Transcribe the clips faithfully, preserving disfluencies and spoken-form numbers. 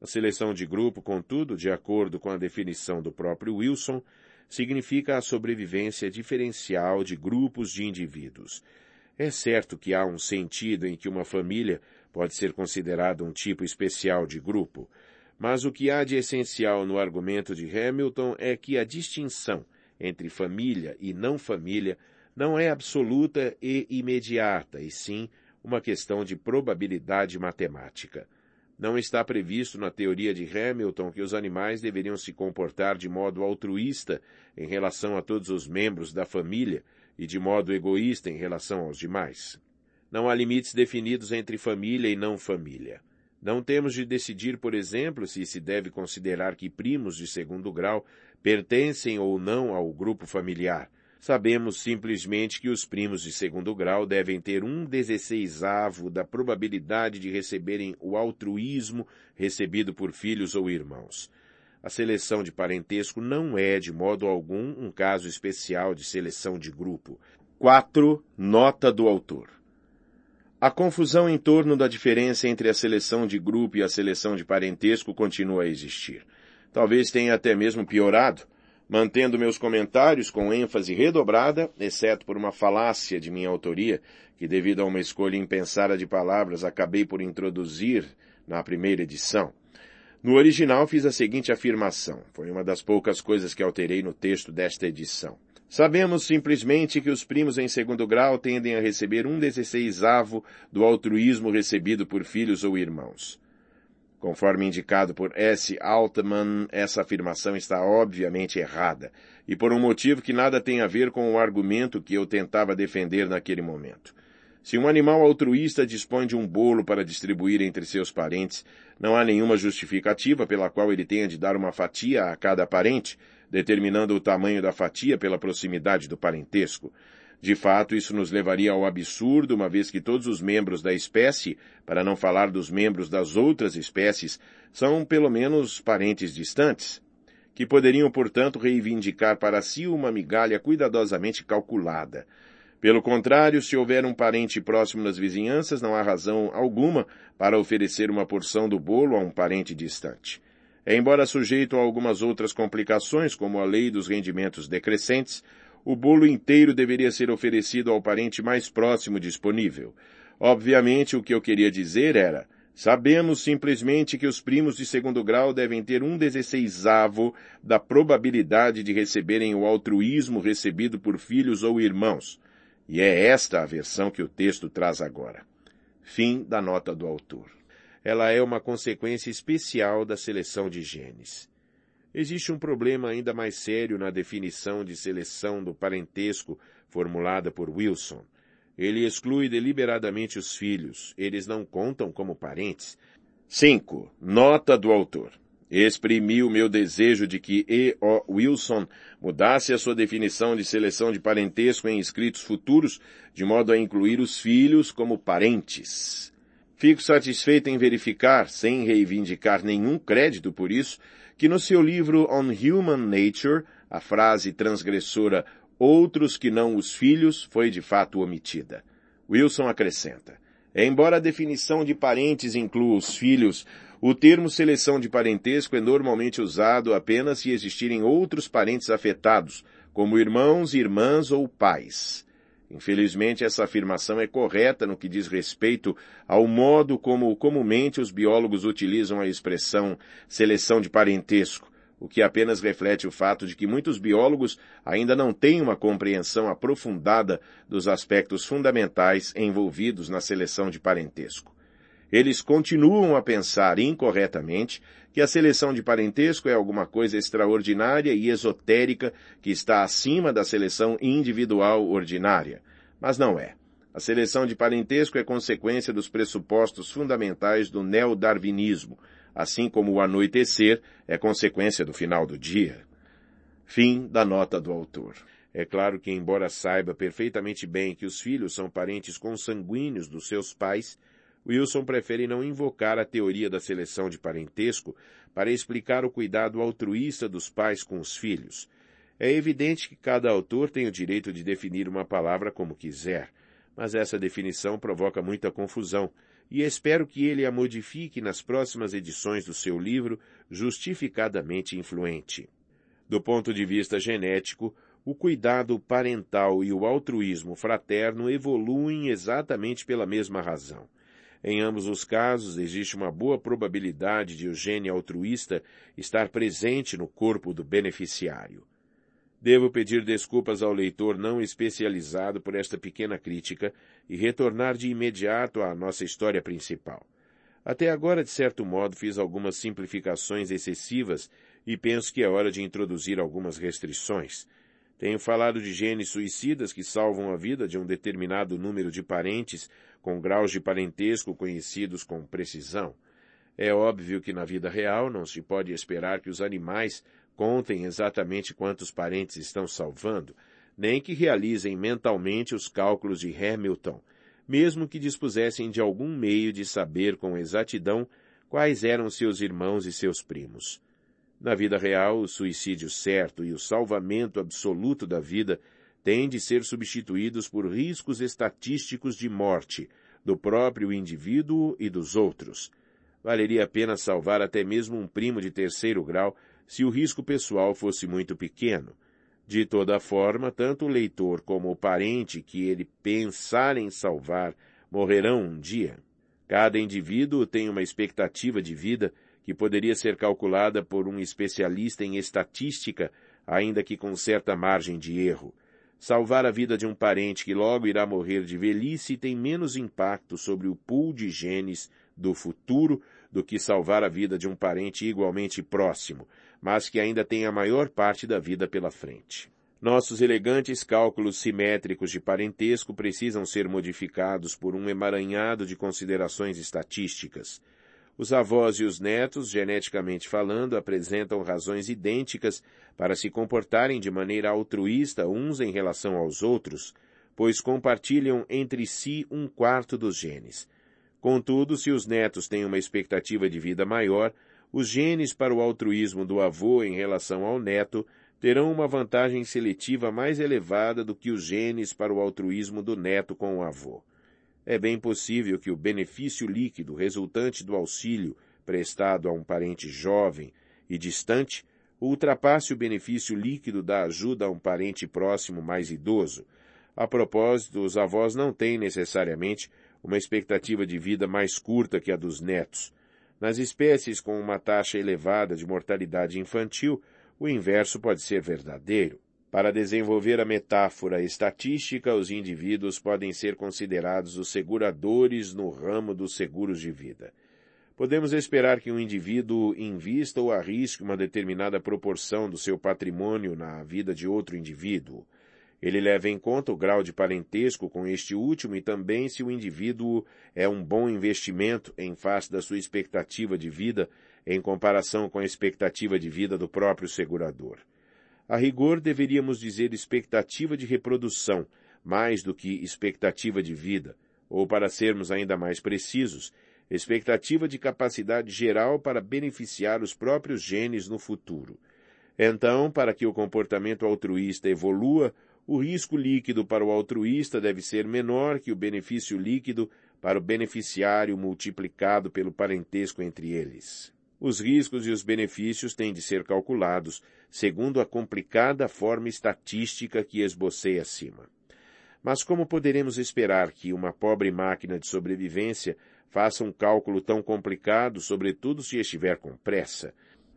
A seleção de grupo, contudo, de acordo com a definição do próprio Wilson, significa a sobrevivência diferencial de grupos de indivíduos. É certo que há um sentido em que uma família pode ser considerada um tipo especial de grupo, mas o que há de essencial no argumento de Hamilton é que a distinção entre família e não família não é absoluta e imediata, e sim uma questão de probabilidade matemática. Não está previsto na teoria de Hamilton que os animais deveriam se comportar de modo altruísta em relação a todos os membros da família e de modo egoísta em relação aos demais. Não há limites definidos entre família e não família. Não temos de decidir, por exemplo, se se deve considerar que primos de segundo grau pertencem ou não ao grupo familiar. Sabemos simplesmente que os primos de segundo grau devem ter um dezesseisavo da probabilidade de receberem o altruísmo recebido por filhos ou irmãos. A seleção de parentesco não é, de modo algum, um caso especial de seleção de grupo. quatro. Nota do autor. A confusão em torno da diferença entre a seleção de grupo e a seleção de parentesco continua a existir. Talvez tenha até mesmo piorado, mantendo meus comentários com ênfase redobrada, exceto por uma falácia de minha autoria, que devido a uma escolha impensada de palavras acabei por introduzir na primeira edição. No original fiz a seguinte afirmação, foi uma das poucas coisas que alterei no texto desta edição. Sabemos simplesmente que os primos em segundo grau tendem a receber um dezesseisavo do altruísmo recebido por filhos ou irmãos. Conforme indicado por S. Altman, essa afirmação está obviamente errada, e por um motivo que nada tem a ver com o argumento que eu tentava defender naquele momento. Se um animal altruísta dispõe de um bolo para distribuir entre seus parentes, não há nenhuma justificativa pela qual ele tenha de dar uma fatia a cada parente, determinando o tamanho da fatia pela proximidade do parentesco. De fato, isso nos levaria ao absurdo, uma vez que todos os membros da espécie, para não falar dos membros das outras espécies, são pelo menos parentes distantes, que poderiam, portanto, reivindicar para si uma migalha cuidadosamente calculada. Pelo contrário, se houver um parente próximo nas vizinhanças, não há razão alguma para oferecer uma porção do bolo a um parente distante. Embora sujeito a algumas outras complicações, como a lei dos rendimentos decrescentes, o bolo inteiro deveria ser oferecido ao parente mais próximo disponível. Obviamente, o que eu queria dizer era, sabemos simplesmente que os primos de segundo grau devem ter um dezesseisavo da probabilidade de receberem o altruísmo recebido por filhos ou irmãos. E é esta a versão que o texto traz agora. Fim da nota do autor. Ela é uma consequência especial da seleção de genes. Existe um problema ainda mais sério na definição de seleção do parentesco formulada por Wilson. Ele exclui deliberadamente os filhos. Eles não contam como parentes. cinco. Nota do autor. Exprimi o meu desejo de que E O Wilson mudasse a sua definição de seleção de parentesco em escritos futuros, de modo a incluir os filhos como parentes. Fico satisfeito em verificar, sem reivindicar nenhum crédito por isso, que no seu livro On Human Nature, a frase transgressora outros que não os filhos foi de fato omitida. Wilson acrescenta, embora a definição de parentes inclua os filhos, o termo seleção de parentesco é normalmente usado apenas se existirem outros parentes afetados, como irmãos, irmãs ou pais. Infelizmente, essa afirmação é correta no que diz respeito ao modo como comumente os biólogos utilizam a expressão seleção de parentesco, o que apenas reflete o fato de que muitos biólogos ainda não têm uma compreensão aprofundada dos aspectos fundamentais envolvidos na seleção de parentesco. Eles continuam a pensar incorretamente que a seleção de parentesco é alguma coisa extraordinária e esotérica que está acima da seleção individual ordinária. Mas não é. A seleção de parentesco é consequência dos pressupostos fundamentais do neodarwinismo, assim como o anoitecer é consequência do final do dia. Fim da nota do autor. É claro que, embora saiba perfeitamente bem que os filhos são parentes consanguíneos dos seus pais, Wilson prefere não invocar a teoria da seleção de parentesco para explicar o cuidado altruísta dos pais com os filhos. É evidente que cada autor tem o direito de definir uma palavra como quiser, mas essa definição provoca muita confusão, e espero que ele a modifique nas próximas edições do seu livro Justificadamente Influente. Do ponto de vista genético, o cuidado parental e o altruísmo fraterno evoluem exatamente pela mesma razão. Em ambos os casos, existe uma boa probabilidade de o gene altruísta estar presente no corpo do beneficiário. Devo pedir desculpas ao leitor não especializado por esta pequena crítica e retornar de imediato à nossa história principal. Até agora, de certo modo, fiz algumas simplificações excessivas e penso que é hora de introduzir algumas restrições. Tenho falado de genes suicidas que salvam a vida de um determinado número de parentes com graus de parentesco conhecidos com precisão. É óbvio que na vida real não se pode esperar que os animais contem exatamente quantos parentes estão salvando, nem que realizem mentalmente os cálculos de Hamilton, mesmo que dispusessem de algum meio de saber com exatidão quais eram seus irmãos e seus primos. Na vida real, o suicídio certo e o salvamento absoluto da vida têm de ser substituídos por riscos estatísticos de morte do próprio indivíduo e dos outros. Valeria a pena salvar até mesmo um primo de terceiro grau se o risco pessoal fosse muito pequeno. De toda forma, tanto o leitor como o parente que ele pensar em salvar morrerão um dia. Cada indivíduo tem uma expectativa de vida que poderia ser calculada por um especialista em estatística, ainda que com certa margem de erro. Salvar a vida de um parente que logo irá morrer de velhice tem menos impacto sobre o pool de genes do futuro do que salvar a vida de um parente igualmente próximo, mas que ainda tem a maior parte da vida pela frente. Nossos elegantes cálculos simétricos de parentesco precisam ser modificados por um emaranhado de considerações estatísticas. Os avós e os netos, geneticamente falando, apresentam razões idênticas para se comportarem de maneira altruísta uns em relação aos outros, pois compartilham entre si um quarto dos genes. Contudo, se os netos têm uma expectativa de vida maior, os genes para o altruísmo do avô em relação ao neto terão uma vantagem seletiva mais elevada do que os genes para o altruísmo do neto com o avô. É bem possível que o benefício líquido resultante do auxílio prestado a um parente jovem e distante ultrapasse o benefício líquido da ajuda a um parente próximo mais idoso. A propósito, os avós não têm necessariamente uma expectativa de vida mais curta que a dos netos. Nas espécies com uma taxa elevada de mortalidade infantil, o inverso pode ser verdadeiro. Para desenvolver a metáfora estatística, os indivíduos podem ser considerados os seguradores no ramo dos seguros de vida. Podemos esperar que um indivíduo invista ou arrisque uma determinada proporção do seu patrimônio na vida de outro indivíduo. Ele leva em conta o grau de parentesco com este último e também se o indivíduo é um bom investimento em face da sua expectativa de vida em comparação com a expectativa de vida do próprio segurador. A rigor, deveríamos dizer expectativa de reprodução, mais do que expectativa de vida, ou, para sermos ainda mais precisos, expectativa de capacidade geral para beneficiar os próprios genes no futuro. Então, para que o comportamento altruísta evolua, o risco líquido para o altruísta deve ser menor que o benefício líquido para o beneficiário multiplicado pelo parentesco entre eles. Os riscos e os benefícios têm de ser calculados segundo a complicada forma estatística que esbocei acima. Mas como poderemos esperar que uma pobre máquina de sobrevivência faça um cálculo tão complicado, sobretudo se estiver com pressa?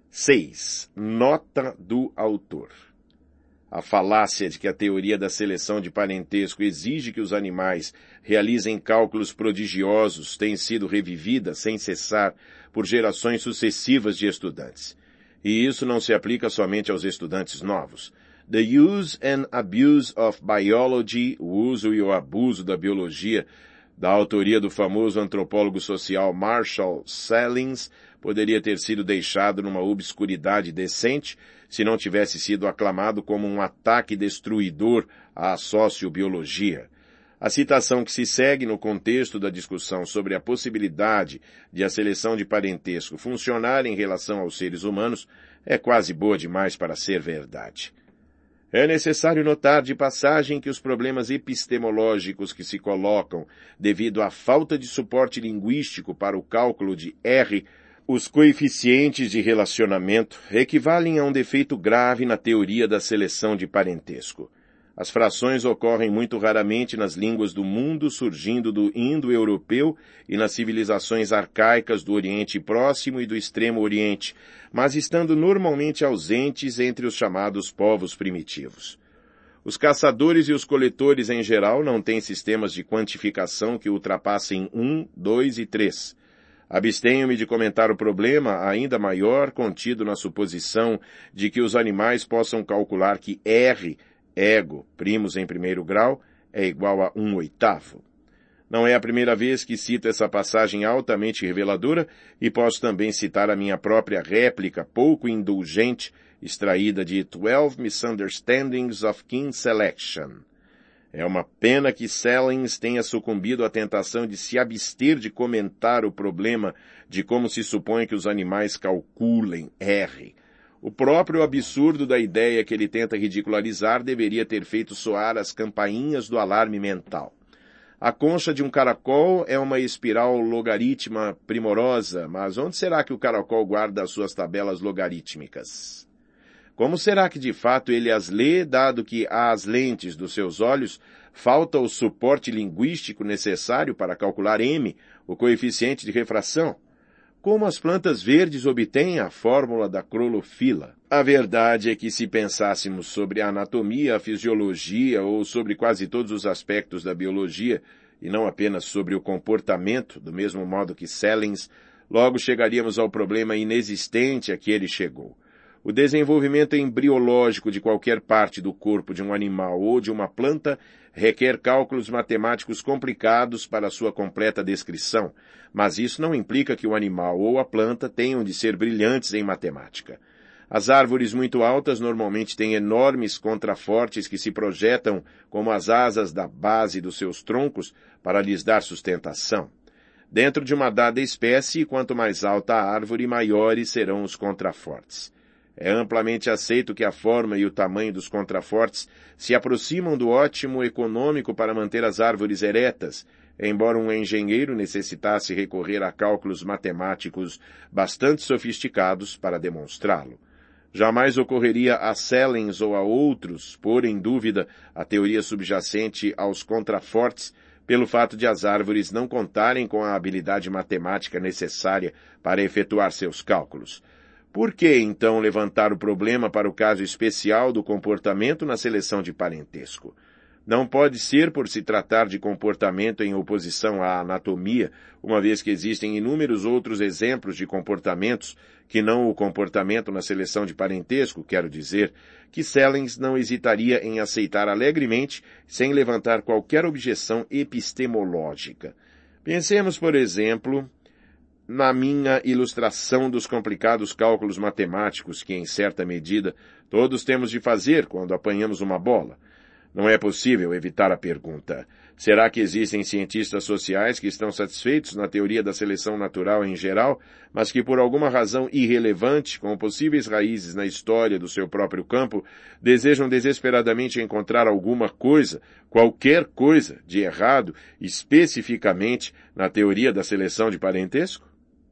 seis. Nota do autor. A falácia de que a teoria da seleção de parentesco exige que os animais realizem cálculos prodigiosos tem sido revivida sem cessar por gerações sucessivas de estudantes. E isso não se aplica somente aos estudantes novos. The Use and Abuse of Biology, o uso e o abuso da biologia, da autoria do famoso antropólogo social Marshall Sahlins, poderia ter sido deixado numa obscuridade decente se não tivesse sido aclamado como um ataque destruidor à sociobiologia. A citação que se segue no contexto da discussão sobre a possibilidade de a seleção de parentesco funcionar em relação aos seres humanos é quase boa demais para ser verdade. É necessário notar de passagem que os problemas epistemológicos que se colocam devido à falta de suporte linguístico para o cálculo de R, os coeficientes de relacionamento, equivalem a um defeito grave na teoria da seleção de parentesco. As frações ocorrem muito raramente nas línguas do mundo, surgindo do indo-europeu e nas civilizações arcaicas do Oriente Próximo e do Extremo Oriente, mas estando normalmente ausentes entre os chamados povos primitivos. Os caçadores e os coletores em geral não têm sistemas de quantificação que ultrapassem um, dois e três. Abstenho-me de comentar o problema ainda maior contido na suposição de que os animais possam calcular que R, ego, primos em primeiro grau, é igual a um oitavo. Não é a primeira vez que cito essa passagem altamente reveladora e posso também citar a minha própria réplica pouco indulgente, extraída de Twelve Misunderstandings of Kin Selection. É uma pena que Sellens tenha sucumbido à tentação de se abster de comentar o problema de como se supõe que os animais calculem R. O próprio absurdo da ideia que ele tenta ridicularizar deveria ter feito soar as campainhas do alarme mental. A concha de um caracol é uma espiral logarítmica primorosa, mas onde será que o caracol guarda as suas tabelas logarítmicas? Como será que de fato ele as lê, dado que às lentes dos seus olhos falta o suporte linguístico necessário para calcular M, o coeficiente de refração? Como as plantas verdes obtêm a fórmula da clorofila? A verdade é que se pensássemos sobre a anatomia, a fisiologia ou sobre quase todos os aspectos da biologia, e não apenas sobre o comportamento, do mesmo modo que Sellens, logo chegaríamos ao problema inexistente a que ele chegou. O desenvolvimento embriológico de qualquer parte do corpo de um animal ou de uma planta requer cálculos matemáticos complicados para sua completa descrição, mas isso não implica que o animal ou a planta tenham de ser brilhantes em matemática. As árvores muito altas normalmente têm enormes contrafortes que se projetam como as asas da base dos seus troncos para lhes dar sustentação. Dentro de uma dada espécie, quanto mais alta a árvore, maiores serão os contrafortes. É amplamente aceito que a forma e o tamanho dos contrafortes se aproximam do ótimo econômico para manter as árvores eretas, embora um engenheiro necessitasse recorrer a cálculos matemáticos bastante sofisticados para demonstrá-lo. Jamais ocorreria a Sellens ou a outros pôr em dúvida a teoria subjacente aos contrafortes pelo fato de as árvores não contarem com a habilidade matemática necessária para efetuar seus cálculos. Por que, então, levantar o problema para o caso especial do comportamento na seleção de parentesco? Não pode ser por se tratar de comportamento em oposição à anatomia, uma vez que existem inúmeros outros exemplos de comportamentos, que não o comportamento na seleção de parentesco, quero dizer, que Sellens não hesitaria em aceitar alegremente, sem levantar qualquer objeção epistemológica. Pensemos, por exemplo, na minha ilustração dos complicados cálculos matemáticos que, em certa medida, todos temos de fazer quando apanhamos uma bola. Não é possível evitar a pergunta: será que existem cientistas sociais que estão satisfeitos na teoria da seleção natural em geral, mas que por alguma razão irrelevante, com possíveis raízes na história do seu próprio campo, desejam desesperadamente encontrar alguma coisa, qualquer coisa, de errado, especificamente na teoria da seleção de parentesco?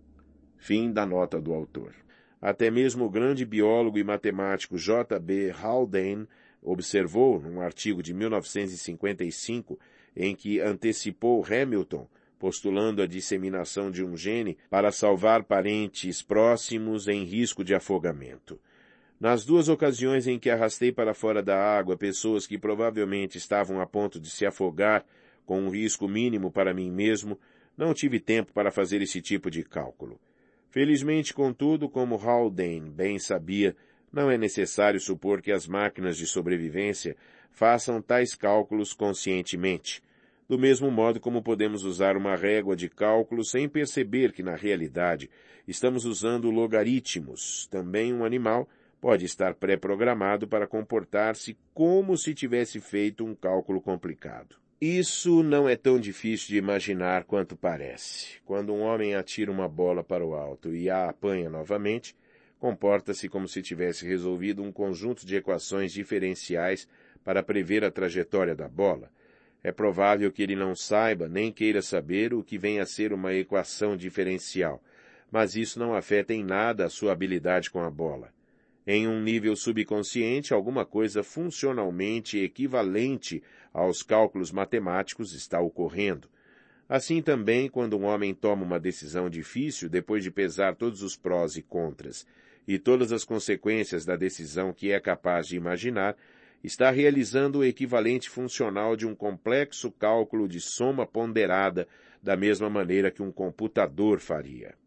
Fim da nota do autor. Até mesmo o grande biólogo e matemático J B Haldane observou, num artigo de mil novecentos e cinquenta e cinco, em que antecipou Hamilton, postulando a disseminação de um gene para salvar parentes próximos em risco de afogamento. Nas duas ocasiões em que arrastei para fora da água pessoas que provavelmente estavam a ponto de se afogar com um risco mínimo para mim mesmo, não tive tempo para fazer esse tipo de cálculo. Felizmente, contudo, como Haldane bem sabia, não é necessário supor que as máquinas de sobrevivência façam tais cálculos conscientemente, do mesmo modo como podemos usar uma régua de cálculo sem perceber que, na realidade, estamos usando logaritmos. Também um animal pode estar pré-programado para comportar-se como se tivesse feito um cálculo complicado. Isso não é tão difícil de imaginar quanto parece. Quando um homem atira uma bola para o alto e a apanha novamente, comporta-se como se tivesse resolvido um conjunto de equações diferenciais para prever a trajetória da bola. É provável que ele não saiba nem queira saber o que vem a ser uma equação diferencial, mas isso não afeta em nada a sua habilidade com a bola. Em um nível subconsciente, alguma coisa funcionalmente equivalente aos cálculos matemáticos está ocorrendo. Assim também, quando um homem toma uma decisão difícil, depois de pesar todos os prós e contras, e todas as consequências da decisão que é capaz de imaginar, está realizando o equivalente funcional de um complexo cálculo de soma ponderada, da mesma maneira que um computador faria.